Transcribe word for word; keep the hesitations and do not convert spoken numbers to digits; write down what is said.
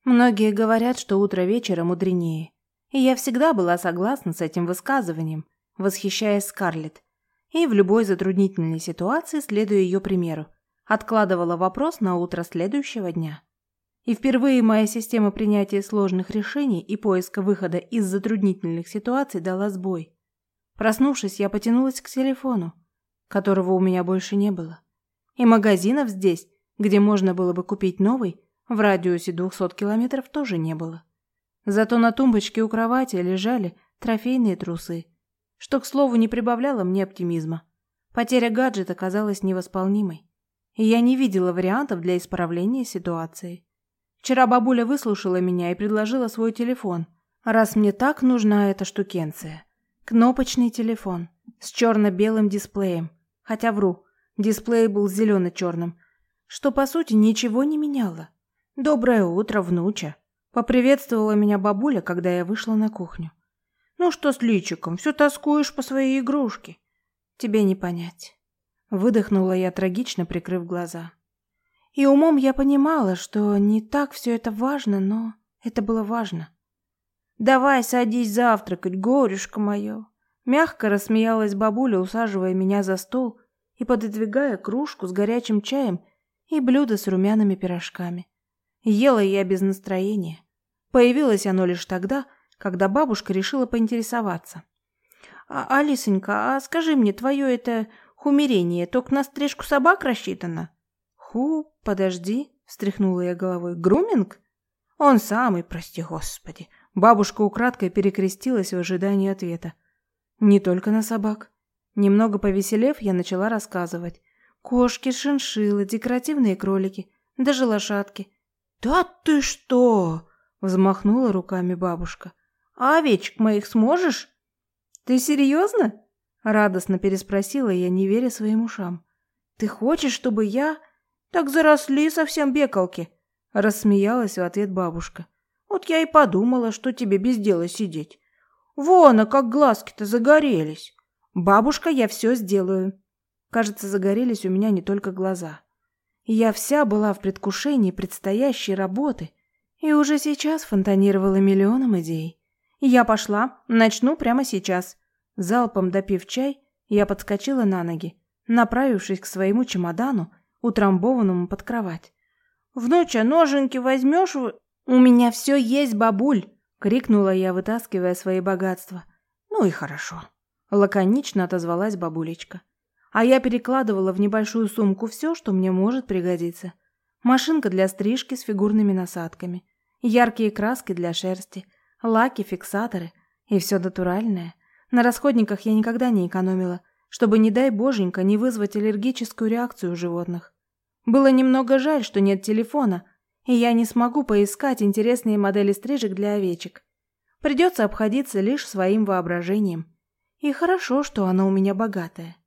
Многие говорят, что утро вечера мудренее. И я всегда была согласна с этим высказыванием, восхищаясь Скарлетт. И в любой затруднительной ситуации, следуя ее примеру, откладывала вопрос на утро следующего дня. И впервые моя система принятия сложных решений и поиска выхода из затруднительных ситуаций дала сбой. Проснувшись, я потянулась к телефону, которого у меня больше не было. И магазинов здесь, где можно было бы купить новый, в радиусе двухсот километров тоже не было. Зато на тумбочке у кровати лежали трофейные трусы, что, к слову, не прибавляло мне оптимизма. Потеря гаджета казалась невосполнимой, и я не видела вариантов для исправления ситуации. Вчера бабуля выслушала меня и предложила свой телефон, раз мне так нужна эта штукенция. Кнопочный телефон с черно-белым дисплеем, хотя вру, дисплей был зелено-черным, что по сути ничего не меняло. «Доброе утро, внуча!» — поприветствовала меня бабуля, когда я вышла на кухню. «Ну что с личиком, все тоскуешь по своей игрушке?» «Тебе не понять». Выдохнула я, трагично прикрыв глаза. И умом я понимала, что не так все это важно, но это было важно. «Давай садись завтракать, горюшка мое!» Мягко рассмеялась бабуля, усаживая меня за стол и пододвигая кружку с горячим чаем и блюдо с румяными пирожками. Ела я без настроения. Появилось оно лишь тогда, когда бабушка решила поинтересоваться. «А, Алисонька, а скажи мне, твое это хумерение только на стрижку собак рассчитано?» «Ху, подожди», — встряхнула я головой. «Груминг?» «Он самый, прости господи». Бабушка украдкой перекрестилась в ожидании ответа. «Не только на собак». Немного повеселев, я начала рассказывать. Кошки, шиншиллы, декоративные кролики, даже лошадки. «Да ты что?» — взмахнула руками бабушка. «А овечек моих сможешь?» «Ты серьезно?» — радостно переспросила я, не веря своим ушам. «Ты хочешь, чтобы я...» «Так заросли совсем бекалки!» — рассмеялась в ответ бабушка. «Вот я и подумала, что тебе без дела сидеть. Вон, а как глазки-то загорелись!» «Бабушка, я все сделаю!» Кажется, загорелись у меня не только глаза. Я вся была в предвкушении предстоящей работы и уже сейчас фонтанировала миллионом идей. Я пошла, начну прямо сейчас. Залпом допив чай, я подскочила на ноги, направившись к своему чемодану, утрамбованному под кровать. «Внуча, ноженьки возьмешь?» «У меня все есть, бабуль!» — крикнула я, вытаскивая свои богатства. «Ну и хорошо», — лаконично отозвалась бабулечка. А я перекладывала в небольшую сумку все, что мне может пригодиться. Машинка для стрижки с фигурными насадками, яркие краски для шерсти, лаки, фиксаторы и все натуральное. На расходниках я никогда не экономила, чтобы, не дай боженька, не вызвать аллергическую реакцию у животных. Было немного жаль, что нет телефона, и я не смогу поискать интересные модели стрижек для овечек. Придется обходиться лишь своим воображением. И хорошо, что оно у меня богатое.